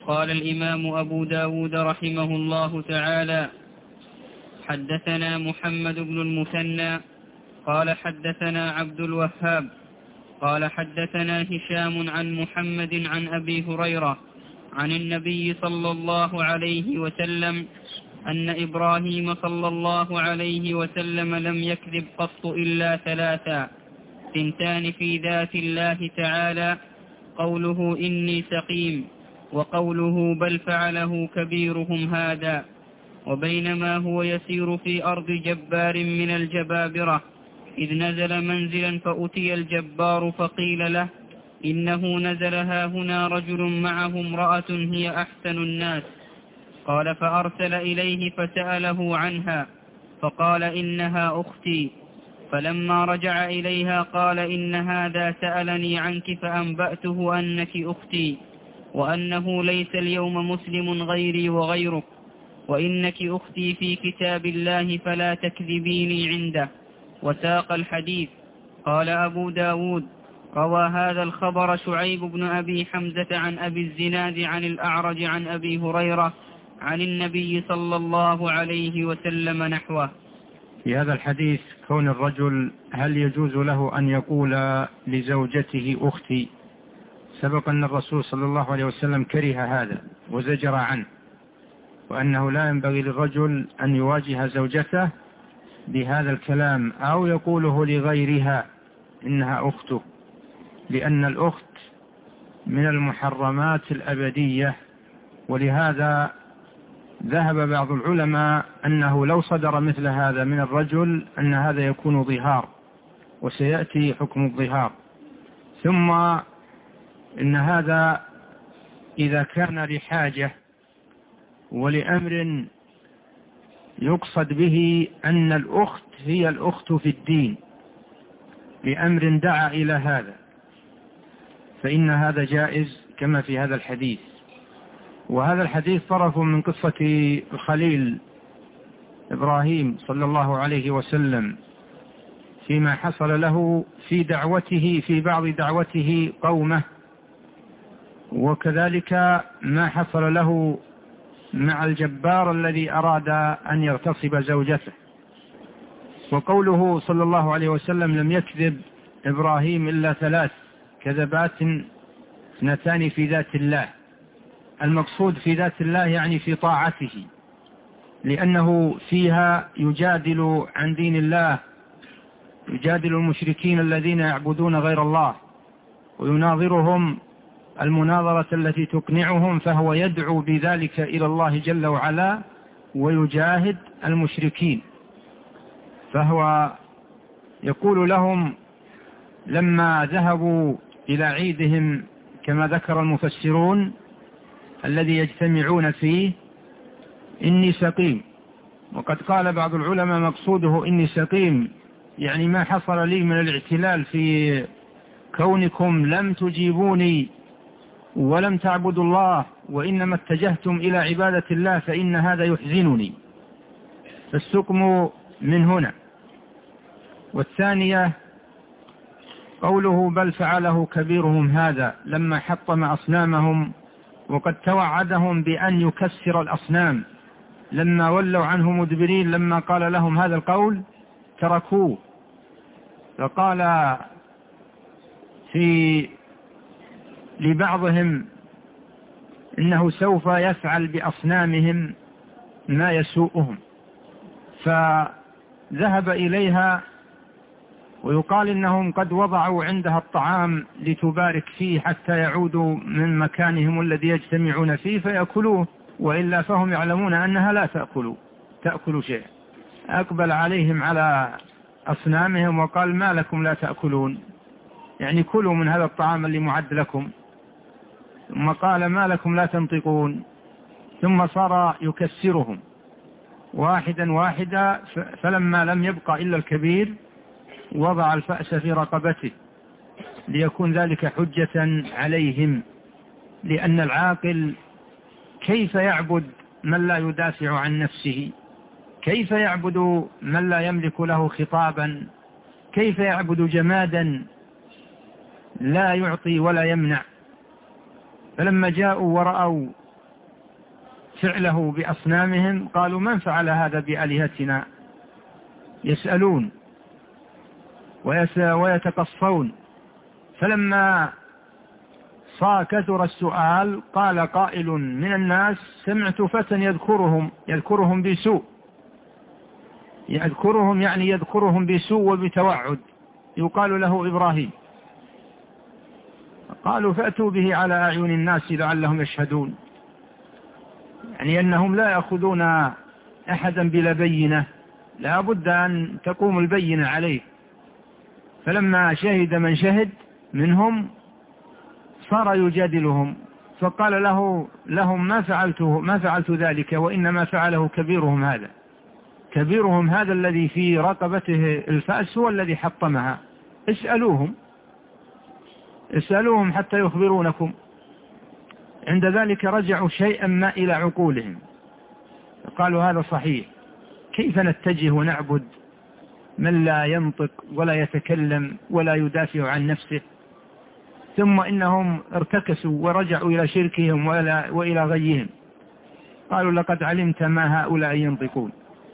قال الإمام أبو داود رحمه الله تعالى: حدثنا محمد بن المثنى قال حدثنا عبد الوهاب قال حدثنا هشام عن محمد عن أبي هريرة عن النبي صلى الله عليه وسلم أن إبراهيم صلى الله عليه وسلم لم يكذب قط إلا ثلاثا: ثنتان في ذات الله تعالى، قوله إني سقيم، وقوله بل فعله كبيرهم هذا. وبينما هو يسير في أرض جبار من الجبابرة إذ نزل منزلا فأتي الجبار فقيل له: إنه نزل هاهنا رجل معه امرأة هي أحسن الناس. قال: فأرسل إليه فسأله عنها فقال: إنها أختي. فلما رجع إليها قال: إن هذا سألني عنك فأنبأته أنك أختي، وأنه ليس اليوم مسلم غيري وغيرك، وإنك أختي في كتاب الله فلا تكذبيني عنده. وساق الحديث. قال أبو داود: روى هذا الخبر شعيب بن أبي حمزة عن أبي الزناد عن الأعرج عن أبي هريرة عن النبي صلى الله عليه وسلم نحوه. في هذا الحديث كون الرجل هل يجوز له أن يقول لزوجته أختي؟ سبق أن الرسول صلى الله عليه وسلم كره هذا وزجر عنه، وأنه لا ينبغي للرجل أن يواجه زوجته بهذا الكلام أو يقوله لغيرها إنها أخته، لأن الأخت من المحرمات الأبدية. ولهذا ذهب بعض العلماء أنه لو صدر مثل هذا من الرجل أن هذا يكون ظهار، وسيأتي حكم الظهار. ثم إن هذا إذا كان لحاجة ولأمر يقصد به أن الأخت هي الأخت في الدين لأمر دعا إلى هذا، فإن هذا جائز كما في هذا الحديث. وهذا الحديث طرف من قصة الخليل إبراهيم صلى الله عليه وسلم فيما حصل له في دعوته في بعض دعوته قومه، وكذلك ما حصل له مع الجبار الذي أراد أن يغتصب زوجته. وقوله صلى الله عليه وسلم لم يكذب إبراهيم إلا ثلاث كذبات، اثنتان في ذات الله. المقصود في ذات الله يعني في طاعته، لأنه فيها يجادل عن دين الله، يجادل المشركين الذين يعبدون غير الله ويناظرهم المناظرة التي تقنعهم، فهو يدعو بذلك إلى الله جل وعلا ويجاهد المشركين. فهو يقول لهم لما ذهبوا إلى عيدهم كما ذكر المفسرون الذي يجتمعون فيه: إني سقيم. وقد قال بعض العلماء مقصوده إني سقيم يعني ما حصل لي من الاعتلال في كونكم لم تجيبوني ولم تعبدوا الله وإنما اتجهتم إلى عبادة الله، فإن هذا يحزنني. فالسقم من هنا. والثانية قوله بل فعله كبيرهم هذا لما حطم أصنامهم، وقد توعدهم بأن يكسر الأصنام. لما ولوا عنه مدبرين لما قال لهم هذا القول تركوه، فقال لبعضهم إنه سوف يفعل بأصنامهم ما يسوءهم، فذهب إليها. ويقال إنهم قد وضعوا عندها الطعام لتبارك فيه حتى يعودوا من مكانهم الذي يجتمعون فيه فيأكلوه، وإلا فهم يعلمون أنها لا تأكل شيء. أقبل عليهم على أصنامهم وقال ما لكم لا تأكلون، يعني كلوا من هذا الطعام اللي معد لكم. ثم قال ما لكم لا تنطقون، ثم صار يكسرهم واحدا واحدا، فلما لم يبق إلا الكبير وضع الفأس في رقبته ليكون ذلك حجة عليهم. لأن العاقل كيف يعبد من لا يدافع عن نفسه؟ كيف يعبد من لا يملك له خطابا؟ كيف يعبد جمادا لا يعطي ولا يمنع؟ فلما جاءوا ورأوا فعله بأصنامهم قالوا من فعل هذا بآلهتنا؟ يسألون ويتقصون. فلما كثر السؤال قال قائل من الناس سمعت فتى يذكرهم بسوء، يذكرهم يعني يذكرهم بسوء وبتوعد، يقال له إبراهيم. قالوا فأتوا به على أعين الناس لعلهم يشهدون، يعني أنهم لا يأخذون أحدا بلا بينة، لا بد أن تقوم البينة عليه. فلما شهد من شهد منهم صار يجادلهم، فقال لهم ما فعلت ذلك، وإنما فعله كبيرهم هذا الذي في رقبته الفأس هو الذي حطمها، اسألوهم حتى يخبرونكم. عند ذلك رجعوا شيئا ما إلى عقولهم، قالوا هذا صحيح، كيف نتجه ونعبد من لا ينطق ولا يتكلم ولا يدافع عن نفسه؟ ثم إنهم ارتكسوا ورجعوا إلى شركهم وإلى غيهم. قالوا لقد علمت ما هؤلاء ينطقون.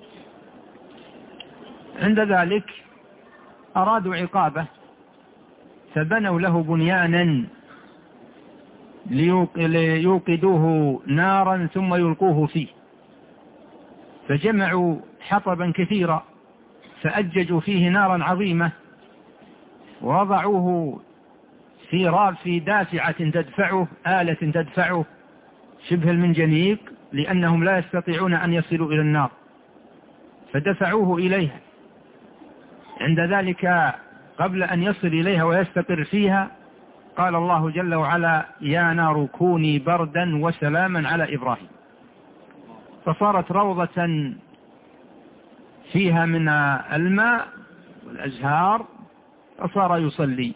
عند ذلك أرادوا عقابه، فبنوا له بنيانا ليوقدوه نارا ثم يلقوه فيه، فجمعوا حطبا كثيرا فأججوا فيه نارا عظيمة، ووضعوه في دافعة آلة تدفعه شبه المنجنيق، لأنهم لا يستطيعون أن يصلوا إلى النار، فدفعوه إليها. عند ذلك قبل أن يصل إليها ويستقر فيها قال الله جل وعلا يا نار كوني بردا وسلاما على إبراهيم، فصارت روضة فيها من الماء والأزهار، فصار يصلي،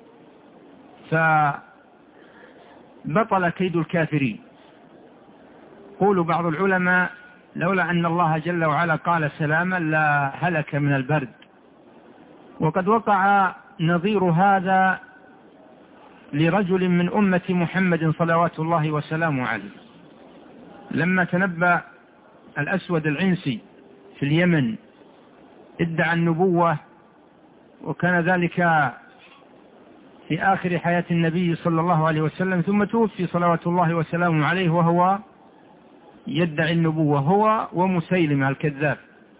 فبطل كيد الكافرين. قول بعض العلماء لولا أن الله جل وعلا قال سلاما لا هلك من البرد. وقد وقع نظير هذا لرجل من أمة محمد صلوات الله وسلامه عليه، لما تنبأ الأسود العنسي في اليمن ادعى النبوة، وكان ذلك في آخر حياة النبي صلى الله عليه وسلم، ثم توفي صلوات الله وسلامه عليه وهو يدعي النبوة، هو ومسيلمة الكذاب.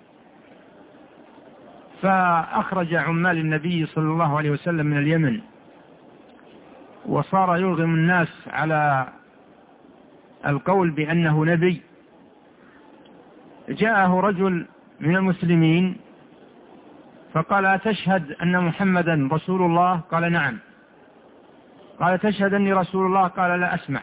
فأخرج عمال النبي صلى الله عليه وسلم من اليمن، وصار يرغم الناس على القول بأنه نبي. جاءه رجل من المسلمين فقال أتشهد أن محمدا رسول الله؟ قال نعم. قال تشهد أني رسول الله؟ قال لا أسمع.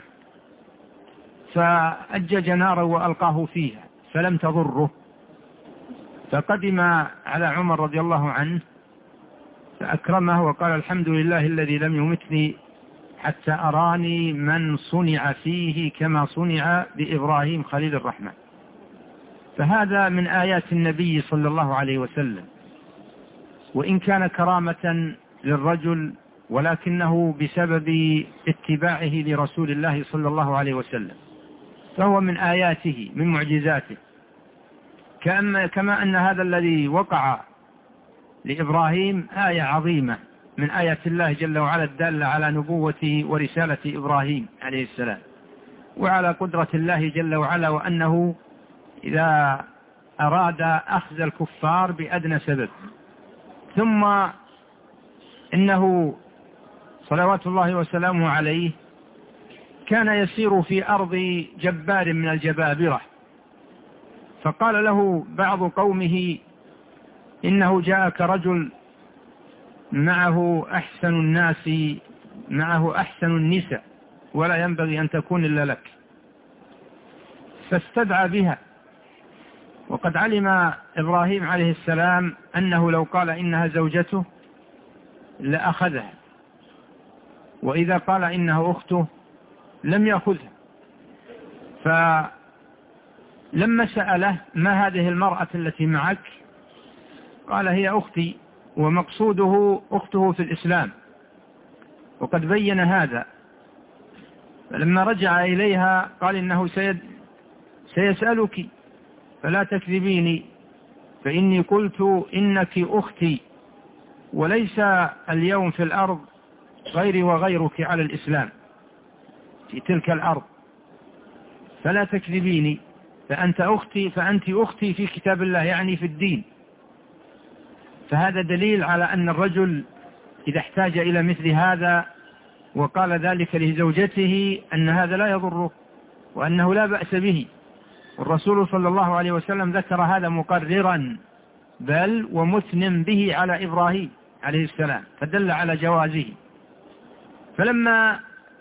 فأجج نارا وألقاه فيها فلم تضره، فقدم على عمر رضي الله عنه فأكرمه وقال الحمد لله الذي لم يمتني حتى أراني من صنع فيه كما صنع بإبراهيم خليل الرحمن. فهذا من آيات النبي صلى الله عليه وسلم، وإن كان كرامة للرجل ولكنه بسبب اتباعه لرسول الله صلى الله عليه وسلم، فهو من آياته من معجزاته. كما أن هذا الذي وقع لإبراهيم آية عظيمة من آيات الله جل وعلا الدالة على نبوة ورسالة إبراهيم عليه السلام، وعلى قدرة الله جل وعلا، وأنه إذا أراد أخذ الكفار بأدنى سبب. ثم إنه صلوات الله وسلامه عليه كان يسير في أرض جبار من الجبابرة، فقال له بعض قومه إنه جاءك رجل معه أحسن الناس، معه أحسن النساء، ولا ينبغي أن تكون إلا لك. فاستدعى بها، وقد علم إبراهيم عليه السلام أنه لو قال إنها زوجته لأخذها، وإذا قال إنها أخته لم يأخذها. فلما سأله ما هذه المرأة التي معك؟ قال هي أختي، ومقصوده أخته في الإسلام، وقد بين هذا. فلما رجع إليها قال إنه سيسألك فلا تكذبيني، فإني قلت إنك أختي، وليس اليوم في الأرض غيري وغيرك على الإسلام في تلك الأرض، فلا تكذبيني، فأنت أختي في كتاب الله، يعني في الدين. فهذا دليل على أن الرجل إذا احتاج إلى مثل هذا وقال ذلك لزوجته أن هذا لا يضره وأنه لا بأس به. والرسول صلى الله عليه وسلم ذكر هذا مقررا بل ومثنى به على إبراهيم عليه السلام، فدل على جوازه. فلما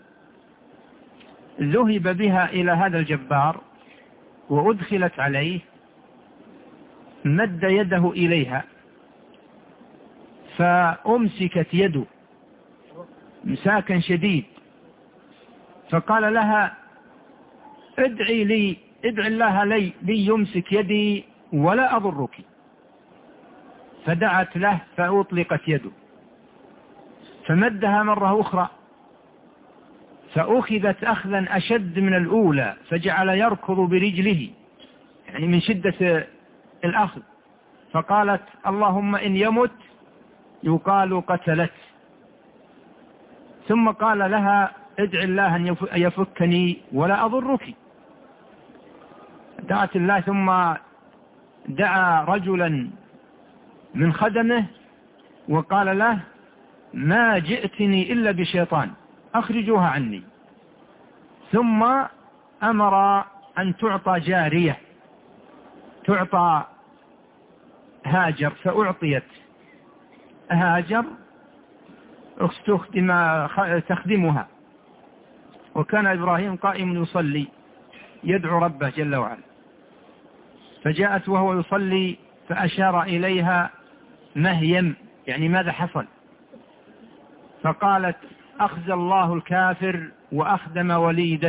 ذهب بها إلى هذا الجبار وأدخلت عليه مد يده إليها فأمسكت يده مساكا شديد، فقال لها ادعي الله لي يمسك يدي ولا أضرك. فدعت له فأطلقت يده، فمدها مرة أخرى فأخذت أخذا أشد من الأولى، فجعل يركض برجله يعني من شدة الأخذ. فقالت اللهم إن يمت يقال قتلت. ثم قال لها ادع الله أن يفكني ولا أضرك. دعت الله، ثم دعا رجلا من خدمه وقال له ما جئتني إلا بشيطان أخرجوها عني. ثم أمر أن تعطى جارية، تعطى هاجر، فأعطيت هاجر تخدمها. وكان إبراهيم قائم يصلي يدعو ربه جل وعلا، فجاءت وهو يصلي فأشار إليها مهيم، يعني ماذا حصل؟ فقالت أخزى الله الكافر وأخدم وليدة.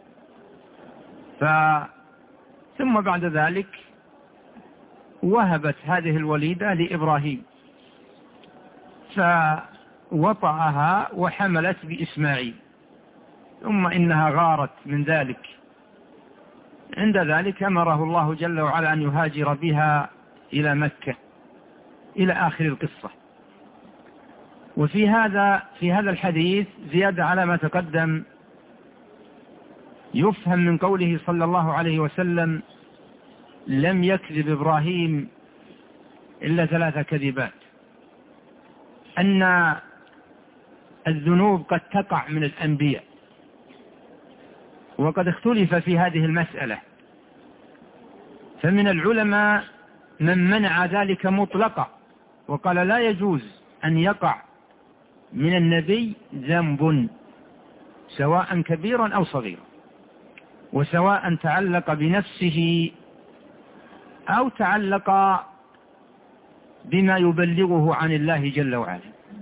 ثم بعد ذلك وهبت هذه الوليدة لإبراهيم، فوطأها وحملت بإسماعيل، ثم إنها غارت من ذلك. عند ذلك أمره الله جل وعلا أن يهاجر بها إلى مكة إلى آخر القصة. وفي هذا الحديث زيادة على ما تقدم، يفهم من قوله صلى الله عليه وسلم لم يكذب إبراهيم إلا 3 كذبات، أن الذنوب قد تقع من الأنبياء، وقد اختلف في هذه المسألة، فمن العلماء من منع ذلك مطلقا وقال لا يجوز أن يقع من النبي ذنب سواء كبيرا أو صغيرا، وسواء تعلق بنفسه أو تعلق بما يبلغه عن الله جل وعلا،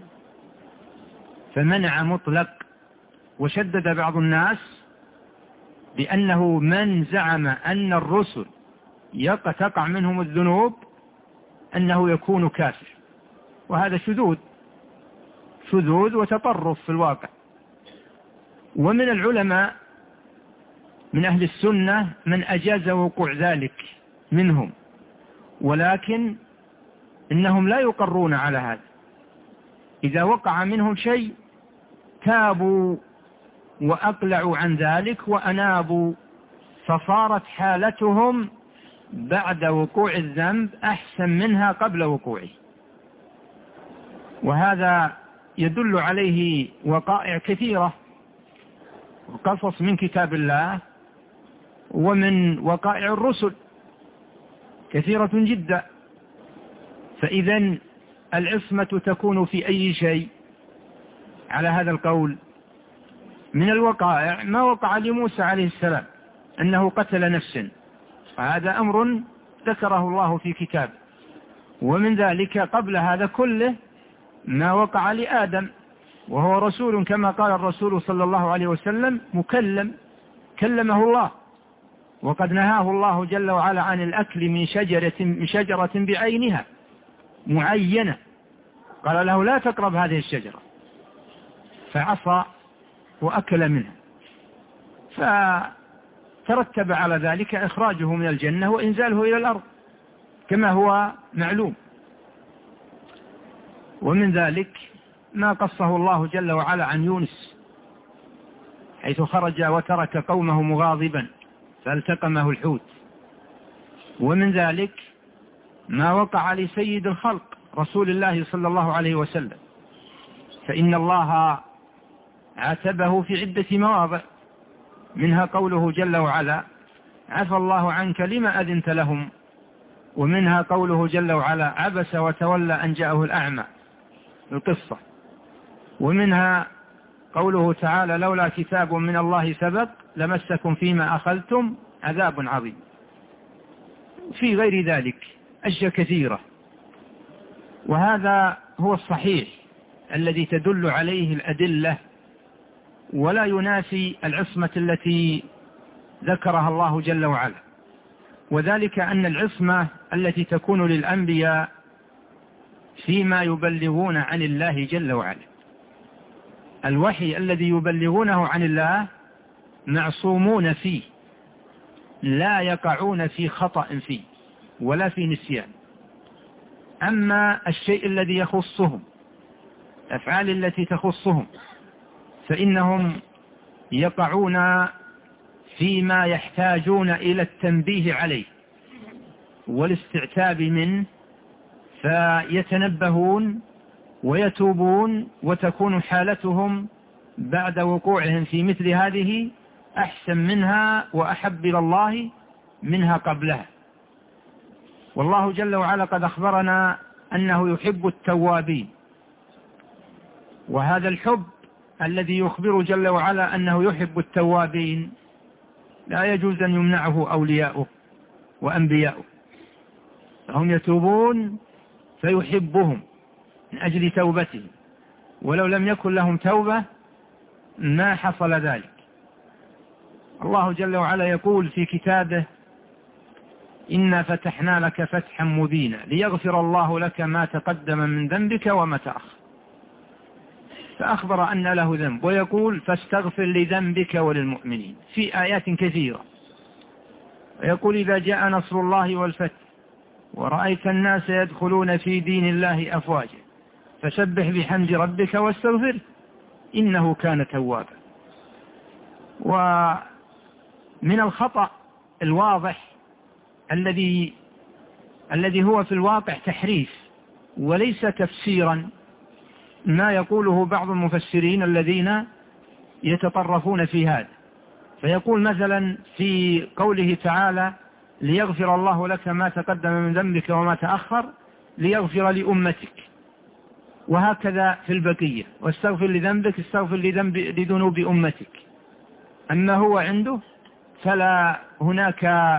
فمنع مطلق. وشدد بعض الناس بأنه من زعم أن الرسل تقع منهم الذنوب أنه يكون كافر، وهذا شذوذ وتطرف في الواقع. ومن العلماء من أهل السنة من أجاز وقوع ذلك منهم، ولكن إنهم لا يقرون على هذا. إذا وقع منهم شيء تابوا وأقلعوا عن ذلك وأنابوا، فصارت حالتهم بعد وقوع الذنب أحسن منها قبل وقوعه. وهذا يدل عليه وقائع كثيرة وقصص من كتاب الله ومن وقائع الرسل كثيرة جدا. فإذا العصمة تكون في أي شيء على هذا القول. من الوقائع ما وقع لموسى عليه السلام أنه قتل نفسا، وهذا أمر ذكره الله في كتابه. ومن ذلك قبل هذا كله ما وقع لآدم، وهو رسول كما قال الرسول صلى الله عليه وسلم كلمه الله، وقد نهاه الله جل وعلا عن الأكل من شجرة بعينها معينة، قال له لا تقرب هذه الشجرة، فعصى وأكل منها. ترتب على ذلك إخراجه من الجنة وإنزاله إلى الأرض كما هو معلوم. ومن ذلك ما قصه الله جل وعلا عن يونس حيث خرج وترك قومه مغاضبا فالتقمه الحوت. ومن ذلك ما وقع لسيد الخلق رسول الله صلى الله عليه وسلم، فإن الله عاتبه في عدة مواضع، منها قوله جل وعلا عفى الله عنك لما أذنت لهم، ومنها قوله جل وعلا عبس وتولى أن جاءه الأعمى القصة، ومنها قوله تعالى لولا كتاب من الله سبق لمسكم فيما أخذتم عذاب عظيم. في غير ذلك أشياء كثيرة، وهذا هو الصحيح الذي تدل عليه الأدلة ولا ينافي العصمة التي ذكرها الله جل وعلا، وذلك أن العصمة التي تكون للأنبياء فيما يبلغون عن الله جل وعلا، الوحي الذي يبلغونه عن الله معصومون فيه، لا يقعون في خطأ فيه ولا في نسيان. أما الشيء الذي يخصهم، الأفعال التي تخصهم، فإنهم يقعون فيما يحتاجون إلى التنبيه عليه والاستعتاب منه، فيتنبهون ويتوبون، وتكون حالتهم بعد وقوعهم في مثل هذه أحسن منها وأحب إلى الله منها قبلها. والله جل وعلا قد أخبرنا أنه يحب التوابين، وهذا الحب الذي يخبر جل وعلا أنه يحب التوابين لا يجوز أن يمنعه أولياؤه وأنبياؤه، فهم يتوبون فيحبهم من أجل توبتهم، ولو لم يكن لهم توبة ما حصل ذلك. الله جل وعلا يقول في كتابه إنا فتحنا لك فتحا مبينا ليغفر الله لك ما تقدم من ذنبك وما تأخر، فأخبر أن له ذنب، ويقول فاستغفر لذنبك وللمؤمنين في آيات كثيرة، ويقول إذا جاء نصر الله والفتح ورأيت الناس يدخلون في دين الله أفواجا فسبح بحمد ربك واستغفر إنه كان توابا. ومن الخطأ الواضح الذي هو في الواقع تحريف وليس تفسيرا ما يقوله بعض المفسرين الذين يتطرفون في هذا، فيقول مثلا في قوله تعالى ليغفر الله لك ما تقدم من ذنبك وما تأخر ليغفر لأمتك، وهكذا في البقية واستغفر لذنبك استغفر لذنوب أمتك. أما هو عنده فلا هناك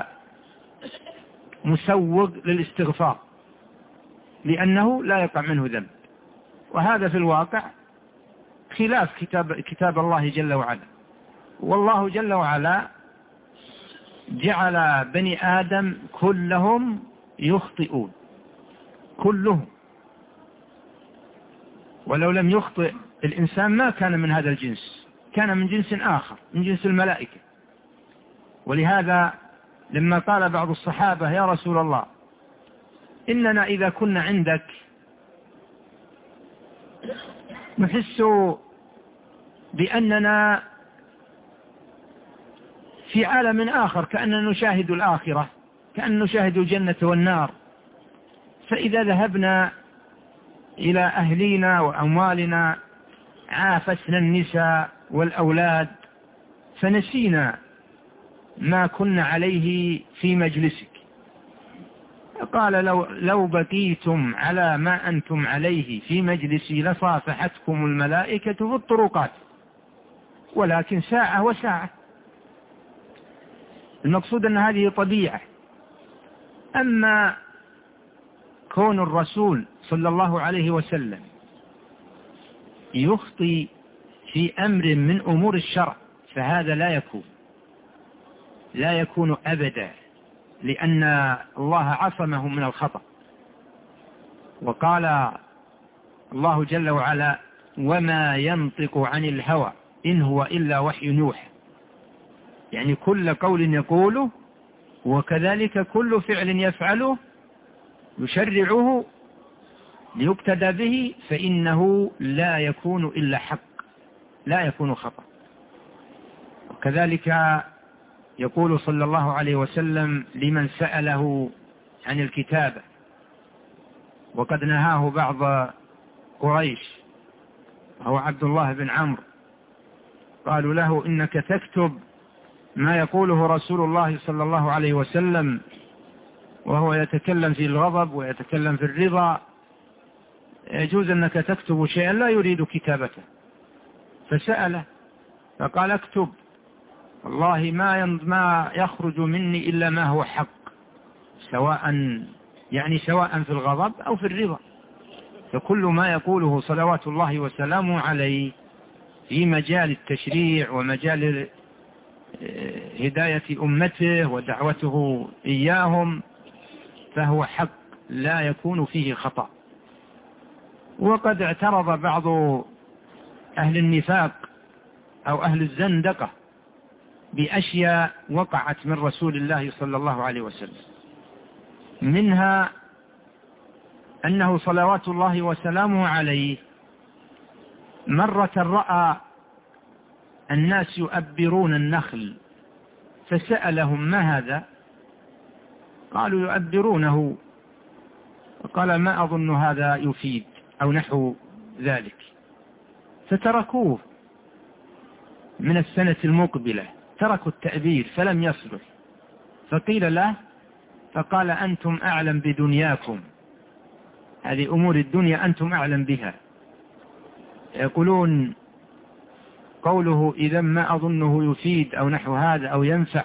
مسوغ للاستغفار لأنه لا يقع منه ذنب، وهذا في الواقع خلاف كتاب الله جل وعلا. والله جل وعلا جعل بني آدم كلهم يخطئون كلهم، ولو لم يخطئ الإنسان ما كان من هذا الجنس، كان من جنس آخر من جنس الملائكة. ولهذا لما قال بعض الصحابة يا رسول الله إننا إذا كنا عندك نحس بأننا في عالم آخر، كأننا نشاهد الآخرة، كأننا نشاهد الجنة والنار، فإذا ذهبنا إلى أهلنا وأموالنا عافتنا النساء والأولاد فنسينا ما كنا عليه في مجلسك. قال لو بقيتم على ما أنتم عليه في مجلسي لصافحتكم الملائكة في الطرقات، ولكن ساعة وساعة. المقصود أن هذه طبيعة. أما كون الرسول صلى الله عليه وسلم يخطي في أمر من أمور الشرع فهذا لا يكون أبدا، لأن الله عصمه من الخطأ. وقال الله جل وعلا وما ينطق عن الهوى إن هو إلا وحي يوحى، يعني كل قول يقوله وكذلك كل فعل يفعله يشرعه ليقتدى به فإنه لا يكون إلا حق، لا يكون خطأ. وكذلك يقول صلى الله عليه وسلم لمن سأله عن الكتابة وقد نهاه بعض قريش وهو عبد الله بن عمرو، قالوا له إنك تكتب ما يقوله رسول الله صلى الله عليه وسلم وهو يتكلم في الغضب ويتكلم في الرضا، يجوز أنك تكتب شيئا لا يريد كتابته. فسأله فقال اكتب، والله ما يخرج مني إلا ما هو حق، سواء في الغضب أو في الرضا. فكل ما يقوله صلوات الله وسلامه عليه في مجال التشريع ومجال هداية أمته ودعوته إياهم فهو حق لا يكون فيه خطأ. وقد اعترض بعض أهل النفاق أو أهل الزندقة بأشياء وقعت من رسول الله صلى الله عليه وسلم، منها أنه صلوات الله وسلامه عليه مرة رأى الناس يؤبرون النخل فسألهم ما هذا؟ قالوا يؤبرونه، قال ما أظن هذا يفيد أو نحو ذلك، فتركوه. من السنة المقبلة تركوا التأبير فلم يصلح، فقيل له فقال أنتم أعلم بدنياكم، هذه أمور الدنيا أنتم أعلم بها. يقولون قوله إذا ما أظنه يفيد أو نحو هذا أو ينفع،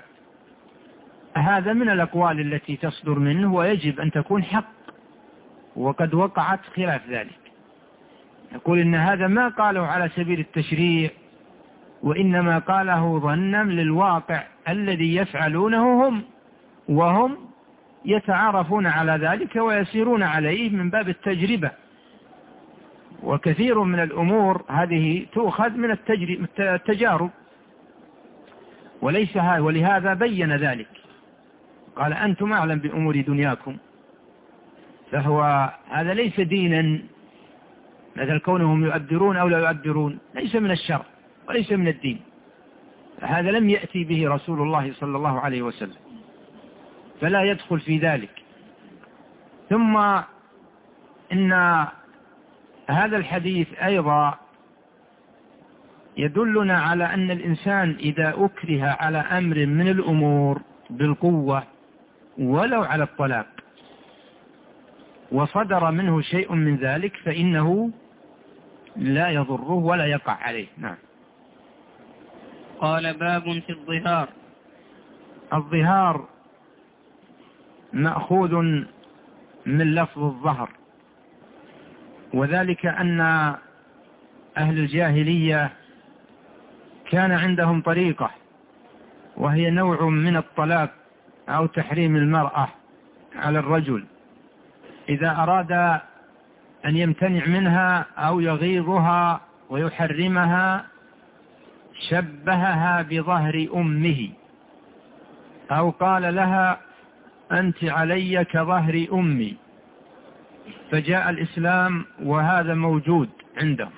هذا من الأقوال التي تصدر منه ويجب أن تكون حق، وقد وقعت خلاف ذلك. يقول إن هذا ما قاله على سبيل التشريع، وإنما قاله ظنا للواقع الذي يفعلونه هم، وهم يتعارفون على ذلك ويسيرون عليه من باب التجربة. وكثير من الأمور هذه تؤخذ من التجارب ولهذا بين ذلك، قال أنتم أعلم بأمور دنياكم. فهو هذا ليس دينا، مثل كونهم يؤبرون أو لا يؤبرون ليس من الشرع وليس من الدين، هذا لم يأتي به رسول الله صلى الله عليه وسلم، فلا يدخل في ذلك. ثم إن هذا الحديث أيضا يدلنا على أن الإنسان إذا أكره على أمر من الأمور بالقوة ولو على الطلاق وصدر منه شيء من ذلك فإنه لا يضره ولا يقع عليه. نعم. قال باب في الظهار. الظهار مأخوذ من لفظ الظهر، وذلك أن أهل الجاهلية كان عندهم طريقة وهي نوع من الطلاق أو تحريم المرأة على الرجل، إذا أراد أن يمتنع منها أو يغيظها ويحرمها شبهها بظهر أمه، أو قال لها أنت علي كظهر أمي. فجاء الإسلام وهذا موجود عندهم،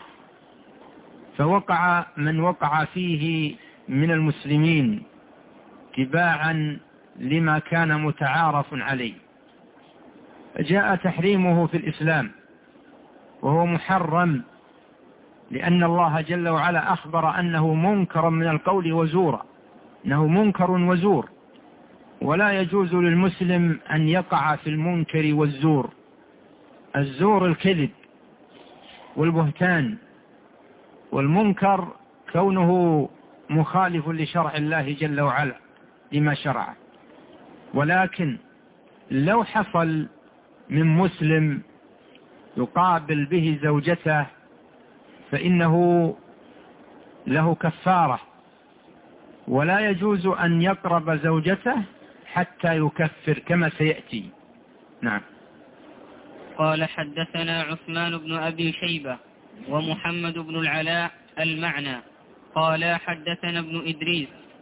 فوقع من وقع فيه من المسلمين تباعا لما كان متعارف عليه، جاء تحريمه في الإسلام وهو محرم، لأن الله جل وعلا أخبر أنه منكر من القول وزورا، أنه منكر وزور، ولا يجوز للمسلم أن يقع في المنكر والزور. الزور الكذب والبهتان، والمنكر كونه مخالف لشرع الله جل وعلا لما شرعه. ولكن لو حصل من مسلم يقابل به زوجته فإنه له كفارة، ولا يجوز أن يقرب زوجته حتى يكفر كما سيأتي. نعم. قال حدثنا عثمان بن أبي شيبة ومحمد بن العلاء المعنى قال حدثنا ابن إدريس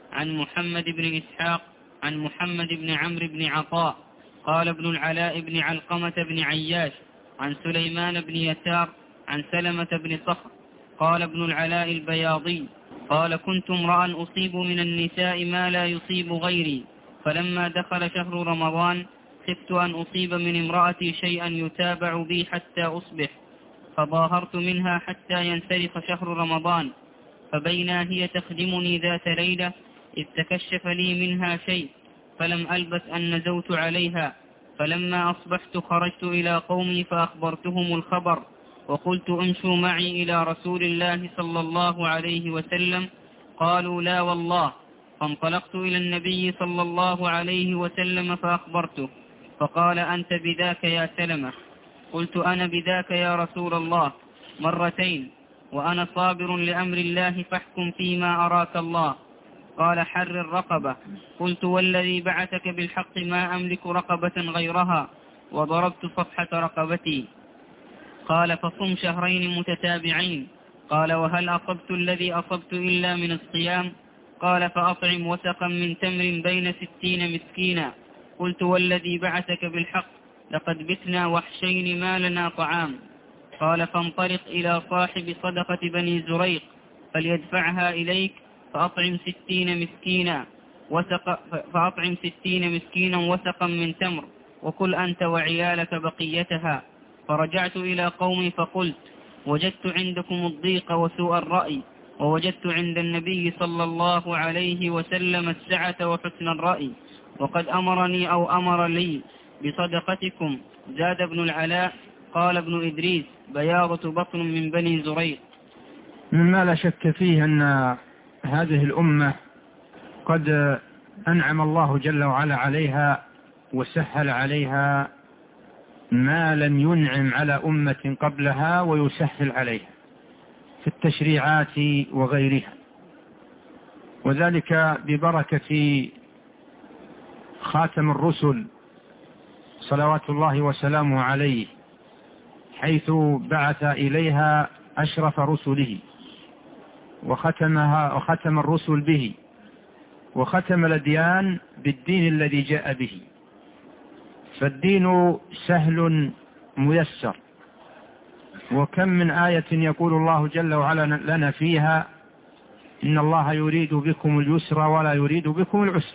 عن محمد بن إسحاق عن محمد بن عمرو بن عطاء قال ابن العلاء بن علقمة بن عياش عن سليمان بن يسار عن سلمة بن صخر قال ابن العلاء البياضي قال كنت امرأ أصيب من النساء ما لا يصيب غيري، فلما دخل شهر رمضان خفت أن أصيب من امرأتي شيئا يتابع بي حتى أصبح، فظاهرت منها حتى ينسلخ شهر رمضان، فبينا هي تخدمني ذات ليلة إذ تكشف لي منها شيء، فلم ألبث أن نزوت عليها، فلما أصبحت خرجت إلى قومي فأخبرتهم الخبر، وقلت امشوا معي إلى رسول الله صلى الله عليه وسلم، قالوا لا والله، فانطلقت إلى النبي صلى الله عليه وسلم فأخبرته، فقال أنت بذاك يا سلمة؟ قلت أنا بذاك يا رسول الله مرتين، وأنا صابر لأمر الله فاحكم فيما أراك الله. قال حرر رقبة. قلت والذي بعثك بالحق ما أملك رقبة غيرها، وضربت صفحة رقبتي. قال فصم شهرين متتابعين. قال وهل أصبت الذي أصبت إلا من الصيام؟ قال فأطعم وسقا من تمر بين 60 مسكينا. قلت والذي بعثك بالحق لقد بتنا وحشين ما لنا طعام. قال فانطلق إلى صاحب صدقة بني زريق فليدفعها إليك فأطعم 60 مسكينا وسقا من تمر، وكل أنت وعيالك بقيتها. فرجعت إلى قومي فقلت وجدت عندكم الضيق وسوء الرأي، ووجدت عند النبي صلى الله عليه وسلم السعة وحسن الرأي، وقد أمرني أو أمر لي بصدقتكم. زاد ابن العلاء قال ابن إدريس بياضة بطن من بني زريق. مما لا شك فيه أن هذه الأمة قد أنعم الله جل وعلا عليها وسهل عليها ما لم ينعم على أمة قبلها ويسهل عليها في التشريعات وغيرها، وذلك ببركة خاتم الرسل صلوات الله وسلامه عليه، حيث بعث إليها أشرف رسله وختم الرسل به، وختم الأديان بالدين الذي جاء به. فالدين سهل ميسر، وكم من آية يقول الله جل وعلا لنا فيها إن الله يريد بكم اليسر ولا يريد بكم العسر،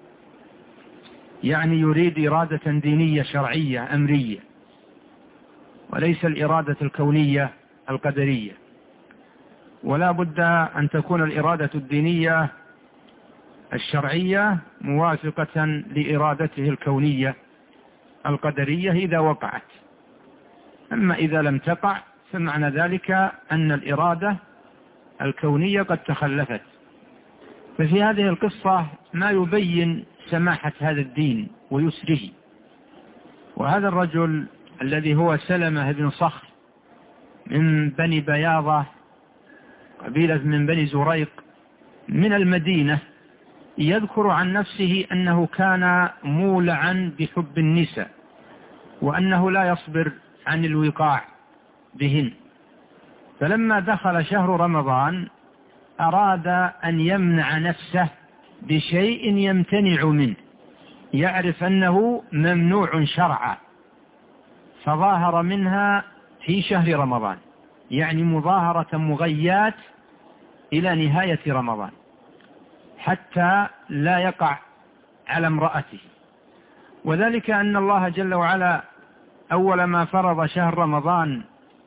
يعني يريد إرادة دينية شرعية أمرية، وليس الإرادة الكونية القدرية. ولا بد أن تكون الإرادة الدينية الشرعية موافقة لإرادته الكونية القدرية إذا وقعت. أما إذا لم تقع فمعنى ذلك أن الإرادة الكونية قد تخلفت. ففي هذه القصة ما يبين سماحة هذا الدين ويسره. وهذا الرجل الذي هو سلمة بن صخر من بني بياضة، قبيلة من بني زريق من المدينة، يذكر عن نفسه أنه كان مولعا بحب النساء، وأنه لا يصبر عن الوقاع بهن. فلما دخل شهر رمضان أراد أن يمنع نفسه بشيء يمتنع منه، يعرف أنه ممنوع شرعا، فظاهر منها في شهر رمضان، يعني مظاهرة مغيات إلى نهاية رمضان حتى لا يقع على امرأته. وذلك أن الله جل وعلا أول ما فرض شهر رمضان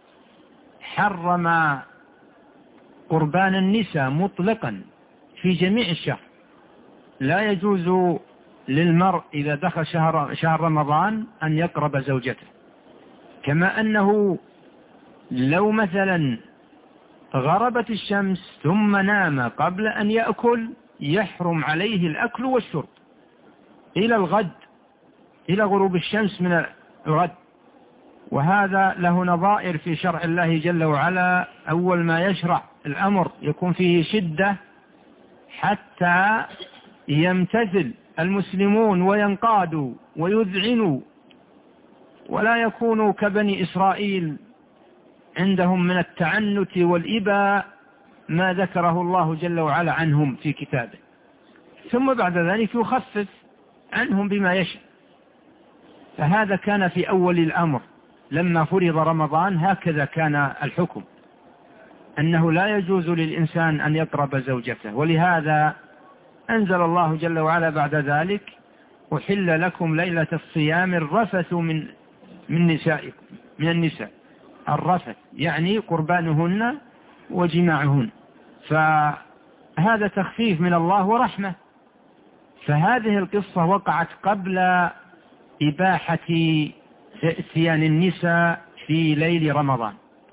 حرم قربان النساء مطلقا في جميع الشهر. لا يجوز للمرء إذا دخل شهر رمضان أن يقرب زوجته، كما أنه لو مثلا غربت الشمس ثم نام قبل أن يأكل يحرم عليه الأكل والشرب إلى الغد، إلى غروب الشمس من الغد. وهذا له نظائر في شرع الله جل وعلا. أول ما يشرع الأمر يكون فيه شدة حتى يمتثل المسلمون وينقادوا ويذعنوا، ولا يكونوا كبني إسرائيل عندهم من التعنت والإباء ما ذكره الله جل وعلا عنهم في كتابه. ثم بعد ذلك يخفف عنهم بما يشاء. فهذا كان في أول الأمر لما فرض رمضان، هكذا كان الحكم، أنه لا يجوز للإنسان أن يقرب زوجته. ولهذا أنزل الله جل وعلا بعد ذلك: أحل لكم ليلة الصيام الرفث من نسائكم، من النساء. الرفث يعني قربانهن وجماعهن، فهذا تخفيف من الله ورحمة. فهذه القصة وقعت قبل إباحة اتيان النساء في ليل رمضان،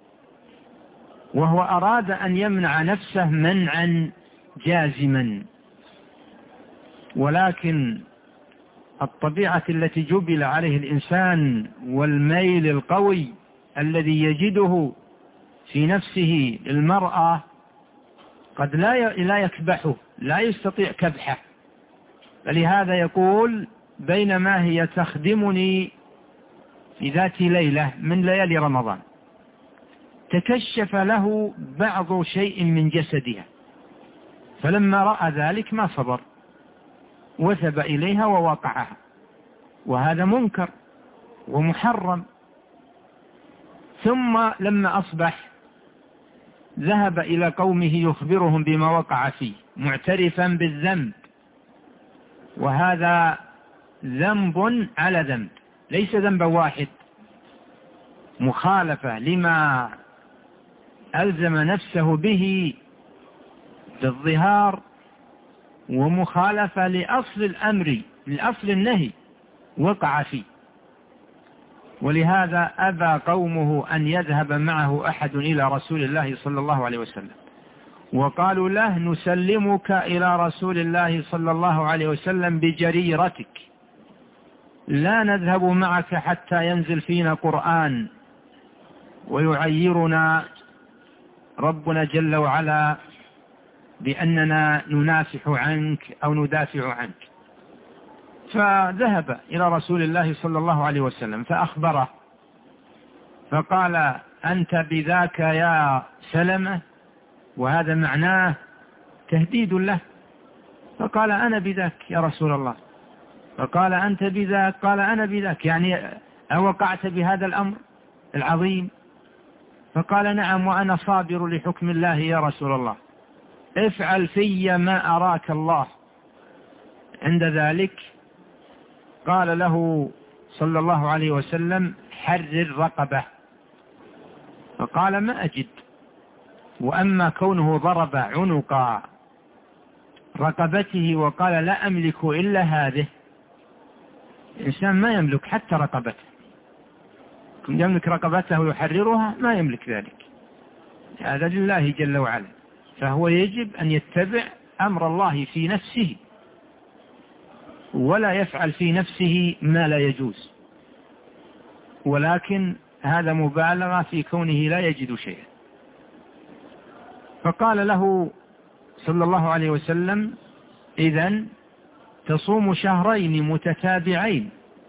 وهو أراد أن يمنع نفسه منعا جازما. ولكن الطبيعة التي جبل عليه الإنسان والميل القوي الذي يجده في نفسه المرأة قد لا يكبحه، لا يستطيع كبحه. فلهذا يقول: بينما هي تخدمني في ذات ليلة من ليالي رمضان تكشف له بعض شيء من جسدها، فلما رأى ذلك ما صبر، وثب إليها ووقعها، وهذا منكر ومحرم. ثم لما أصبح ذهب إلى قومه يخبرهم بما وقع فيه معترفا بالذنب، وهذا ذنب على ذنب، ليس ذنب واحد، مخالفة لما ألزم نفسه به بالظهار، ومخالفة لأصل الأمر، لأصل النهي وقع فيه. ولهذا أبى قومه أن يذهب معه أحد إلى رسول الله صلى الله عليه وسلم، وقالوا له: نسلمك إلى رسول الله صلى الله عليه وسلم بجريرتك، لا نذهب معك حتى ينزل فينا قرآن ويعيرنا ربنا جل وعلا بأننا ننافح عنك أو ندافع عنك. فذهب إلى رسول الله صلى الله عليه وسلم فأخبره، فقال: أنت بذاك يا سلمة؟ وهذا معناه تهديد له. فقال: أنا بذاك يا رسول الله. فقال: أنت بذاك؟ قال: أنا بذاك، يعني أوقعت بهذا الأمر العظيم؟ فقال: نعم، وأنا صابر لحكم الله يا رسول الله، افعل في ما أراك الله. عند ذلك قال له صلى الله عليه وسلم: حرر رقبة. فقال: ما أجد. وأما كونه ضرب عنق رقبته وقال: لا أملك إلا هذه، الإنسان ما يملك حتى رقبته، يملك رقبته ويحررها، ما يملك ذلك، هذا لله جل وعلا. فهو يجب أن يتبع أمر الله في نفسه، ولا يفعل في نفسه ما لا يجوز، ولكن هذا مبالغة في كونه لا يجد شيئا. فقال له صلى الله عليه وسلم: إذن تصوم شهرين متتابعين.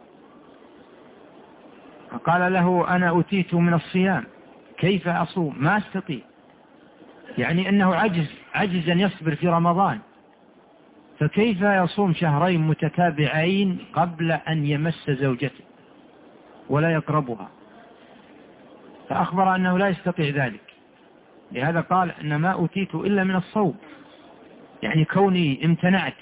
فقال له: أنا أتيت من الصيام، كيف أصوم؟ ما أستطيع، يعني أنه عجزا يصبر في رمضان، فكيف يصوم شهرين متتابعين قبل أن يمس زوجته ولا يقربها؟ فأخبر أنه لا يستطيع ذلك. لهذا قال: إن ما أتيت إلا من الصوم، يعني كوني امتنعت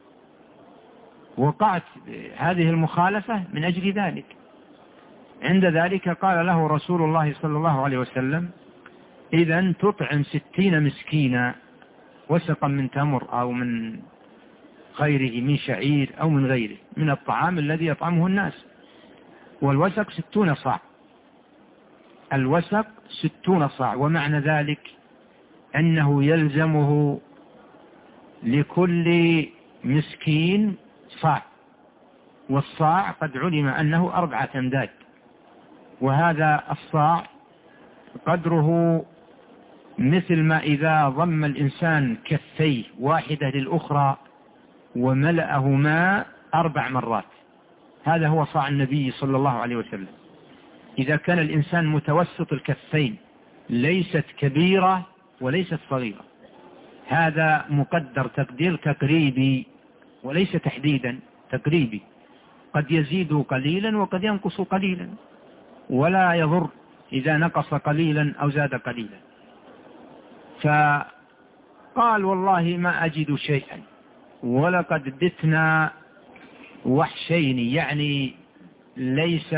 وقعت هذه المخالفة من أجل ذلك. عند ذلك قال له رسول الله صلى الله عليه وسلم: إذن تطعم 60 مسكينا، وسقا من تمر أو من غيره، من شعير أو من غيره من الطعام الذي يطعمه الناس. والوسق 60 صاع، الوسق 60 صاع. ومعنى ذلك أنه يلزمه لكل مسكين صاع، والصاع قد علم أنه 4 أمداد، وهذا الصاع قدره مثل ما إذا ضم الإنسان كفيه واحدة للأخرى وملأه ماء 4 مرات، هذا هو صاع النبي صلى الله عليه وسلم. إذا كان الإنسان متوسط الكفين، ليست كبيرة وليست صغيرة، هذا مقدر تقدير تقريبي وليس تحديدا تقريبي، قد يزيد قليلا وقد ينقص قليلا، ولا يضر إذا نقص قليلا أو زاد قليلا. فقال والله ما أجد شيئا ولقد بتنا وحشين، يعني ليس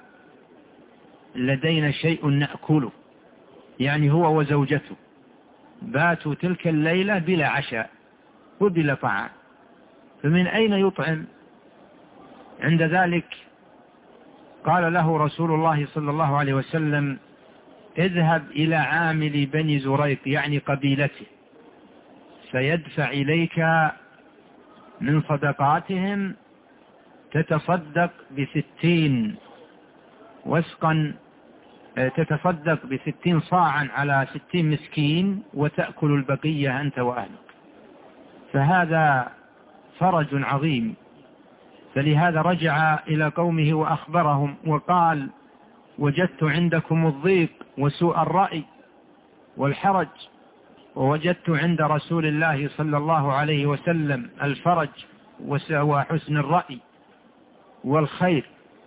لدينا شيء نأكله، يعني هو وزوجته باتوا تلك الليلة بلا عشاء وبلا طعام، فمن أين يطعم؟ عند ذلك قال له رسول الله صلى الله عليه وسلم: اذهب إلى عامل بني زريق، يعني قبيلته، فيدفع إليك من صدقاتهم، تتصدق ب60 وسقا، تتصدق ب60 صاعا على 60 مسكين، وتأكل البقية أنت وأهلك. فهذا فرج عظيم. فلهذا رجع إلى قومه وأخبرهم وقال: وجدت عندكم الضيق وسوء الرأي والحرج، ووجدت عند رسول الله صلى الله عليه وسلم الفرج وحسن الرأي والخير.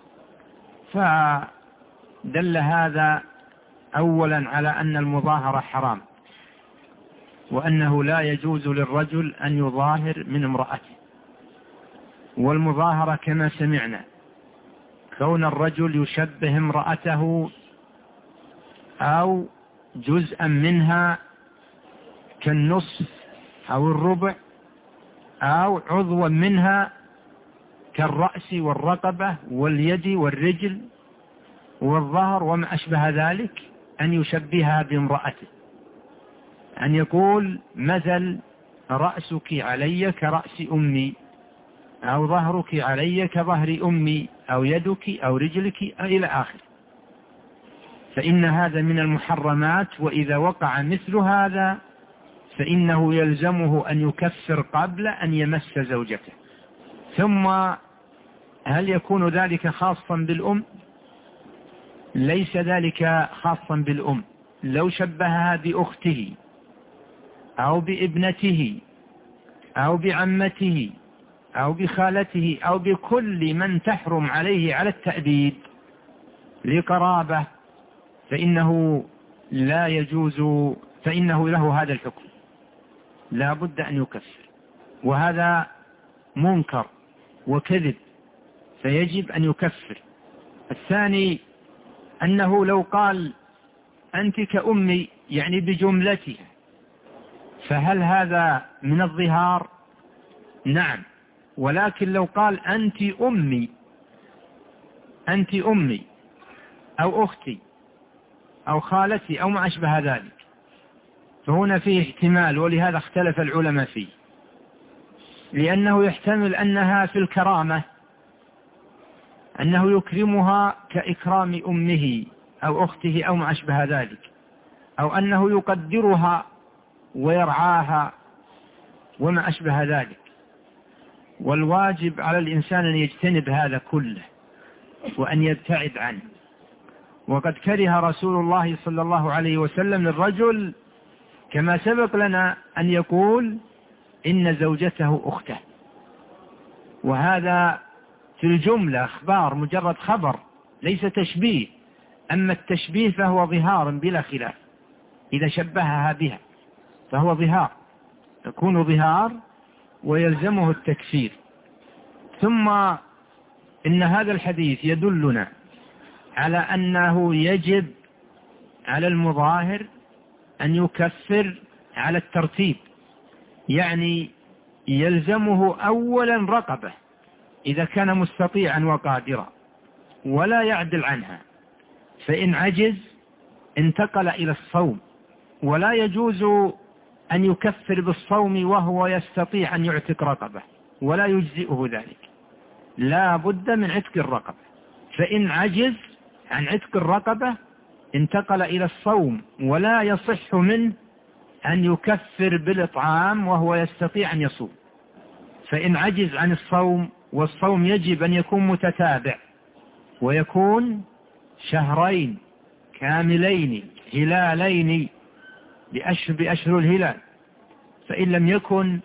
فدل هذا أولا على أن المظاهرة حرام، وأنه لا يجوز للرجل أن يظاهر من امرأته. والمظاهرة كما سمعنا كون الرجل يشبه امرأته أو جزءا منها كالنصف أو الربع، أو عضوا منها كالرأس والرقبة واليد والرجل والظهر وما أشبه ذلك، أن يشبهها بامرأته، أن يقول مثل رأسك علي كرأس أمي، أو ظهرك علي كظهر أمي، أو يدك أو رجلك إلى آخر. فإن هذا من المحرمات، وإذا وقع مثل هذا فإنه يلزمه أن يكفر قبل أن يمس زوجته. ثم هل يكون ذلك خاصا بالأم؟ ليس ذلك خاصا بالأم. لو شبهها بأخته أو بابنته أو بعمته أو بخالته أو بكل من تحرم عليه على التأبيد لقرابة، فإنه لا يجوز، فإنه له هذا الحكم، لا بد أن يكفر، وهذا منكر وكذب، فيجب أن يكفر. الثاني أنه لو قال أنت كأمي يعني بجملتها، فهل هذا من الظهار؟ نعم، ولكن لو قال أنت أمي، أنت أمي أو أختي أو خالتي أو ما أشبه ذلك، فهنا فيه احتمال، ولهذا اختلف العلماء فيه، لأنه يحتمل أنها في الكرامة، أنه يكرمها كإكرام أمه أو أخته أو ما أشبه ذلك، أو أنه يقدرها ويرعاها وما أشبه ذلك. والواجب على الإنسان أن يجتنب هذا كله وأن يبتعد عنه. وقد كره رسول الله صلى الله عليه وسلم للرجل كما سبق لنا أن يقول إن زوجته أخته، وهذا في الجملة أخبار، مجرد خبر ليس تشبيه. أما التشبيه فهو ظهار بلا خلاف، إذا شبهها بها فهو ظهار، يكون ظهار ويلزمه التكفير. ثم إن هذا الحديث يدلنا على أنه يجب على المظاهر أن يكفر على الترتيب، يعني يلزمه أولا رقبة إذا كان مستطيعا وقادرا ولا يعدل عنها، فإن عجز انتقل إلى الصوم، ولا يجوز أن يكفر بالصوم وهو يستطيع أن يعتق رقبة، ولا يجزئه ذلك، لا بد من عتق الرقبة. فإن عجز عن عتق الرقبة انتقل إلى الصوم، ولا يصح منه أن يكفر بالإطعام وهو يستطيع أن يصوم. فإن عجز عن الصوم، والصوم يجب أن يكون متتابع ويكون شهرين كاملين هلالين بأشهر الهلال، فإن لم يكن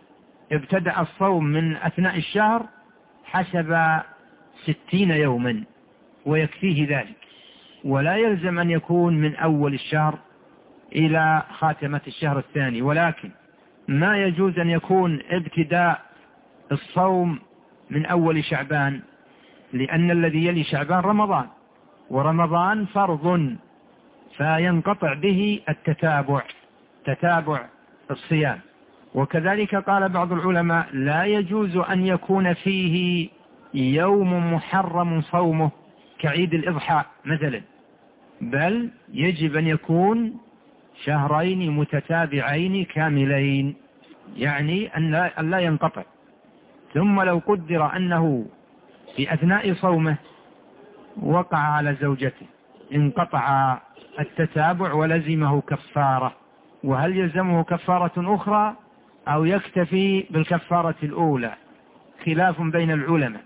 ابتدأ الصوم من أثناء الشهر حسب 60 يوما ويكفيه ذلك، ولا يلزم أن يكون من أول الشهر إلى خاتمة الشهر الثاني، ولكن ما يجوز أن يكون ابتداء الصوم من أول شعبان، لأن الذي يلي شعبان رمضان، ورمضان فرض فينقطع به تتابع الصيام. وكذلك قال بعض العلماء لا يجوز أن يكون فيه يوم محرم صومه كعيد الإضحى مثلا، بل يجب أن يكون شهرين متتابعين كاملين، يعني أن لا ينقطع. ثم لو قدر أنه في أثناء صومه وقع على زوجته انقطع التتابع ولزمه كفارة، وهل يلزمه كفارة أخرى أو يكتفي بالكفارة الأولى؟ خلاف بين العلماء،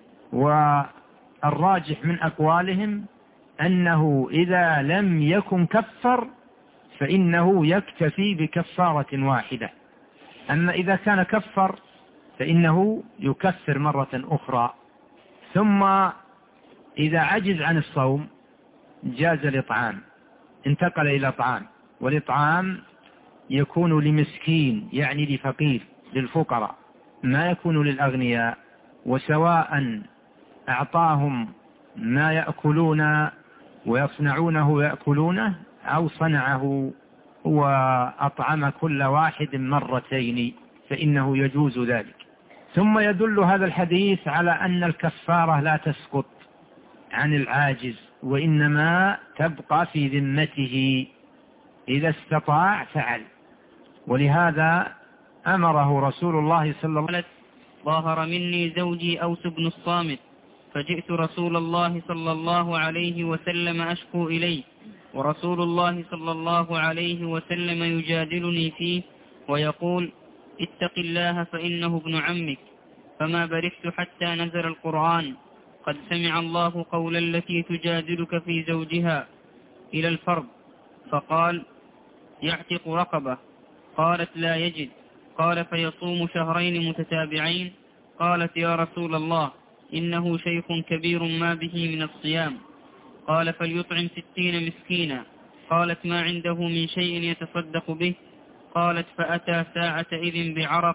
والراجح من أقوالهم أنه إذا لم يكن كفر فإنه يكتفي بكفارة واحدة، أما إذا كان كفر فإنه يكفر مرة أخرى. ثم إذا عجز عن الصوم جاز الإطعام، انتقل إلى طعام، والإطعام يكون لمسكين يعني لفقير للفقراء، ما يكون للأغنياء، وسواء أعطاهم ما يأكلون ويصنعونه ويأكلونه أو صنعه وأطعم كل واحد مرتين فإنه يجوز ذلك. ثم يدل هذا الحديث على أن الكفارة لا تسقط عن العاجز، وإنما تبقى في ذمته إذا استطاع فعل. ولهذا أمره رسول الله صلى الله عليه وسلم: ظاهر مني زوجي أوس بن الصامت، فجئت رسول الله صلى الله عليه وسلم أشكو إليه، ورسول الله صلى الله عليه وسلم يجادلني فيه ويقول: اتق الله فإنه ابن عمك. فما برحت حتى نزل القرآن: قد سمع الله قول التي تجادلك في زوجها إلى الفرض، فقال: يعتق رقبة. قالت: لا يجد. قال: فيصوم شهرين متتابعين. قالت: يا رسول الله إنه شيخ كبير ما به من الصيام. قال: فليطعم 60 مسكينا. قالت: ما عنده من شيء يتصدق به. قالت: فأتي ساعتئذ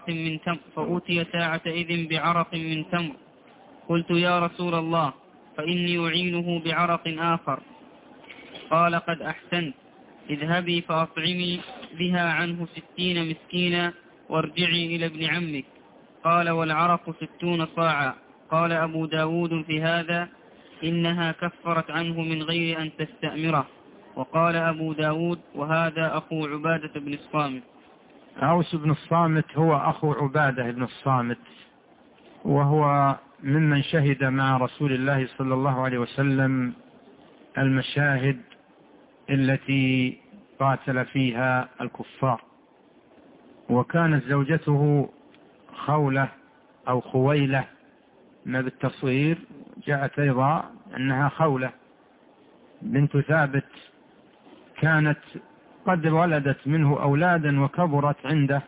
بعرق من تمر. قلت: يا رسول الله فإني أعينه بعرق آخر. قال: قد أحسنت، اذهبي فأطعمي بها عنه 60 مسكينا وارجعي إلى ابن عمك. قال: والعرق 60 صاعا. قال أبو داود في هذا: إنها كفرت عنه من غير أن تستأمره. وقال أبو داود: وهذا أخو عبادة بن الصامت. أوس بن الصامت هو أخو عبادة بن الصامت، وهو ممن شهد مع رسول الله صلى الله عليه وسلم المشاهد التي قاتل فيها الكفار. وكانت زوجته خولة أو خويلة، ما بالتصوير جاءت أيضا أنها خولة بنت ثابت، كانت قد ولدت منه أولادا وكبرت عنده،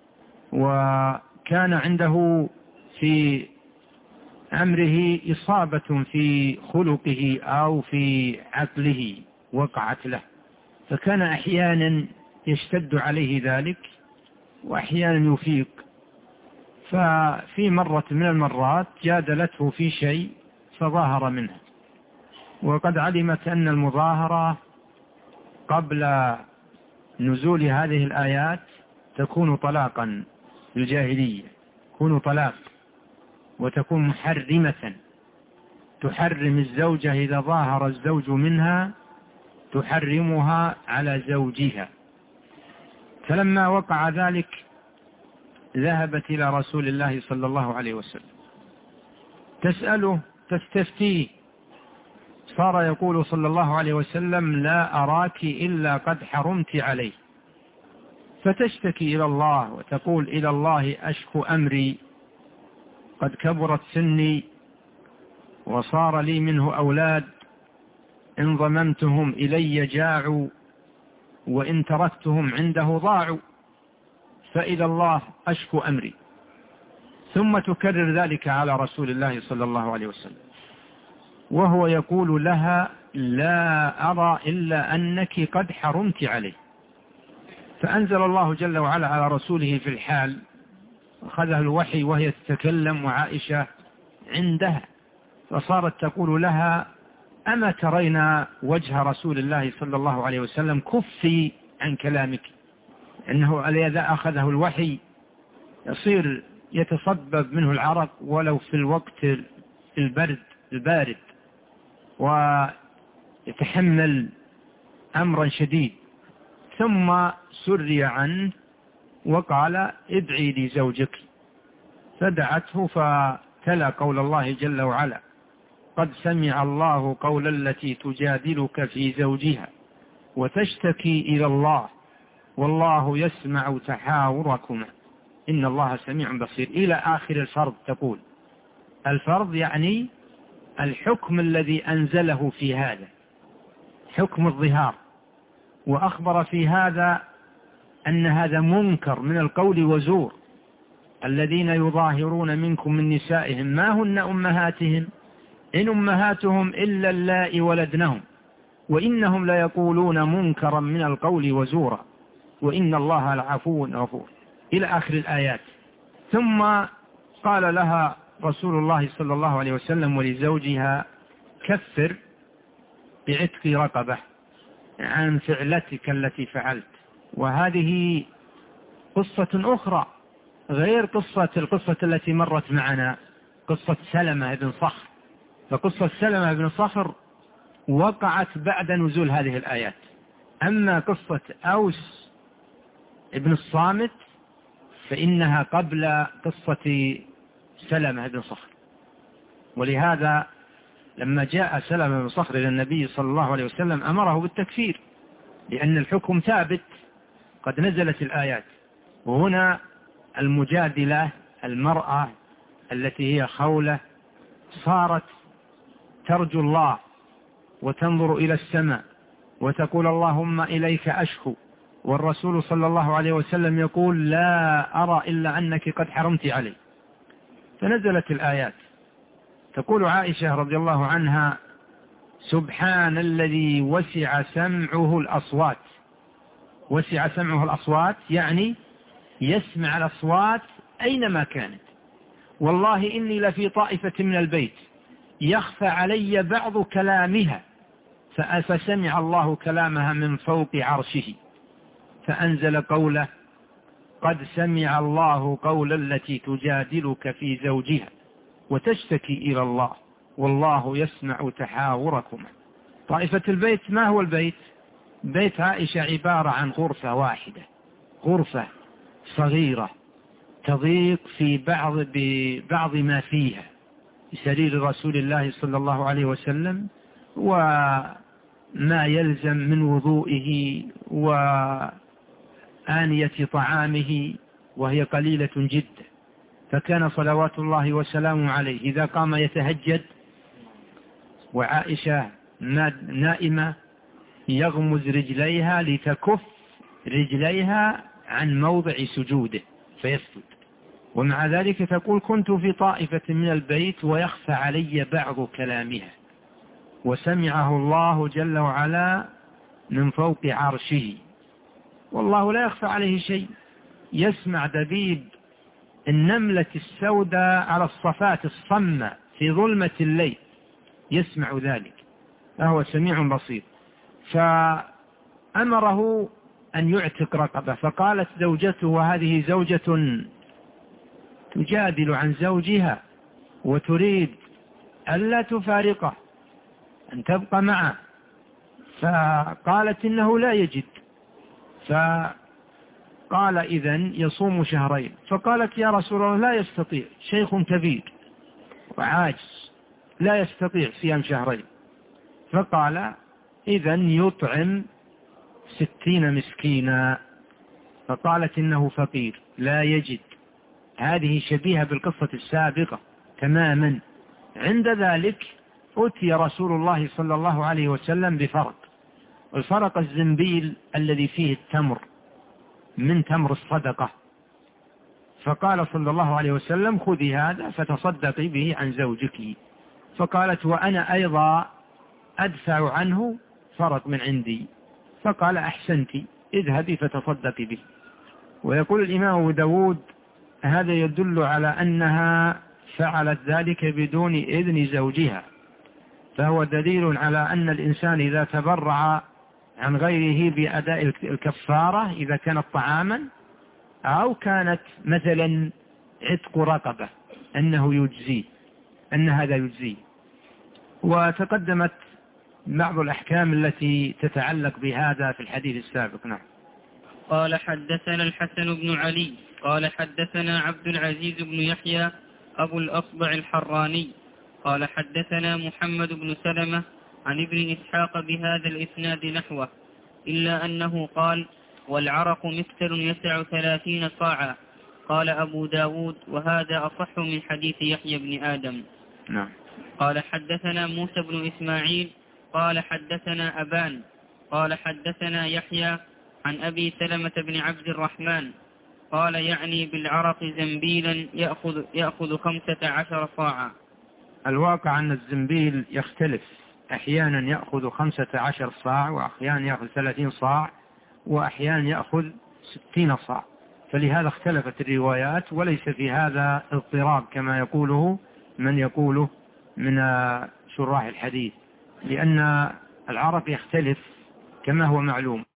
وكان عنده في أمره إصابة في خلقه أو في عقله وقعت له، فكان أحيانا يشتد عليه ذلك وأحيانا يفيق. ففي مرة من المرات جادلته في شيء فظاهر منه، وقد علمت أن المظاهرة قبل نزول هذه الآيات تكون طلاقا في الجاهلية، تكون طلاق وتكون محرمة، تحرم الزوجة إذا ظاهر الزوج منها تحرمها على زوجها. فلما وقع ذلك ذهبت إلى رسول الله صلى الله عليه وسلم تسأله تستفتيه، صار يقول صلى الله عليه وسلم: لا أراك إلا قد حرمت عليه. فتشتكي إلى الله وتقول: إلى الله أشكو أمري، قد كبرت سني وصار لي منه أولاد، إن ضممتهم إلي جاعوا وإن تركتهم عنده ضاعوا، فإلى الله أشكو أمري. ثم تكرر ذلك على رسول الله صلى الله عليه وسلم، وهو يقول لها: لا أرى إلا أنك قد حرمت عليه. فأنزل الله جل وعلا على رسوله في الحال، أخذها الوحي وهي تتكلم وعائشة عندها، فصارت تقول لها: أما ترين وجه رسول الله صلى الله عليه وسلم؟ كفي عن كلامك، إنه إذا أخذه الوحي يصير يتصبب منه العرق ولو في الوقت البارد، ويتحمل أمرا شديد. ثم سري عنه وقال: ادعي لي زوجك. فدعته فتلا قول الله جل وعلا: قد سمع الله قول التي تجادلك في زوجها وتشتكي إلى الله والله يسمع تحاوركما إن الله سميع بصير، إلى آخر الفرض. تقول الفرض يعني الحكم الذي أنزله في هذا، حكم الظهار، وأخبر في هذا أن هذا منكر من القول وزور. الذين يظاهرون منكم من نسائهم ما هن أمهاتهم إن أمهاتهم إلا اللائي ولدنهم وإنهم ليقولون منكرا من القول وزورا وإن الله لعفو غفور، إلى آخر الآيات. ثم قال لها رسول الله صلى الله عليه وسلم ولزوجها: كفر بعتق رقبة عن فعلتك التي فعلت. وهذه قصة أخرى غير القصة التي مرت معنا، قصة سلمة بن صخر. فقصة سلمة بن صخر وقعت بعد نزول هذه الآيات، أما قصة أوس بن الصامت فإنها قبل قصة سلمة بن صخر. ولهذا لما جاء سلمة بن صخر إلى النبي صلى الله عليه وسلم أمره بالتكفير، لأن الحكم ثابت، قد نزلت الآيات. وهنا المجادلة، المرأة التي هي خولة، صارت ترجو الله وتنظر إلى السماء وتقول: اللهم إليك أشكو. والرسول صلى الله عليه وسلم يقول: لا أرى إلا أنك قد حرمت علي. فنزلت الآيات. تقول عائشة رضي الله عنها: سبحان الذي وسع سمعه الأصوات. وسع سمعه الأصوات يعني يسمع الأصوات أينما كانت. والله إني لفي طائفة من البيت يخفى علي بعض كلامها فسمع الله كلامها من فوق عرشه فأنزل قوله: قد سمع الله قول التي تجادلك في زوجها وتشتكي إلى الله والله يسمع تحاوركما. طائفة البيت ما هو البيت؟ بيت عائشة عبارة عن غرفة واحدة، غرفة صغيرة تضيق في بعض ما فيها، بسرير رسول الله صلى الله عليه وسلم وما يلزم من وضوئه وآنية طعامه، وهي قليلة جدا. فكان صلوات الله وسلامه عليه إذا قام يتهجد وعائشة نائمة يغمز رجليها لتكف رجليها عن موضع سجوده فيسجد. ومع ذلك تقول: كنت في طائفة من البيت ويخفى علي بعض كلامها وسمعه الله جل وعلا من فوق عرشه. والله لا يخفى عليه شيء، يسمع دبيب النملة السوداء على الصفات الصمة في ظلمة الليل، يسمع ذلك، فهو سميع بصير. فأمره أن يعتق رقبة. فقالت زوجته، وهذه زوجة تجادل عن زوجها وتريد ألا تفارقه، أن تبقى معه، فقالت إنه لا يجد. فقال: إذن يصوم شهرين. فقالت: يا رسول الله لا يستطيع، شيخ كبير وعاجز لا يستطيع صيام شهرين. فقال: إذن يطعم 60 مسكينا. فقالت: إنه فقير لا يجد. هذه شبيهة بالقصة السابقة تماما. عند ذلك أتي رسول الله صلى الله عليه وسلم بفرق، الفرق الزنبيل الذي فيه التمر من تمر الصدقة، فقال صلى الله عليه وسلم خذي هذا فتصدقي به عن زوجك. فقالت وأنا أيضا أدفع عنه فرط من عندي. فقال أحسنت، اذهبي فتصدقي به. ويقول الإمام أبو داود هذا يدل على أنها فعلت ذلك بدون إذن زوجها، فهو دليل على أن الإنسان إذا تبرع عن غيره بأداء الكفارة إذا كانت طعاما أو كانت مثلا عتق رقبة أنه يجزيه، أن هذا يجزيه. وتقدمت بعض الأحكام التي تتعلق بهذا في الحديث السابق. نعم. قال حدثنا الحسن بن علي قال حدثنا عبد العزيز بن يحيى أبو الأصبع الحراني قال حدثنا محمد بن سلمة عن ابن إسحاق بهذا الإسناد نحوه، إلا أنه قال والعرق مكتل يسع 30 صاعا. قال أبو داود وهذا أصح من حديث يحيى بن آدم. نعم. قال حدثنا موسى بن إسماعيل قال حدثنا أبان قال حدثنا يحيى عن أبي سلمة بن عبد الرحمن قال يعني بالعرق زنبيلا يأخذ 15 صاعا. الواقع أن الزنبيل يختلف، أحيانا يأخذ 15 صاع وأحيانا يأخذ 30 صاع وأحيانا يأخذ 60 صاع، فلهذا اختلفت الروايات، وليس في هذا اضطراب كما يقوله من يقوله من شراح الحديث، لأن العرق يختلف كما هو معلوم.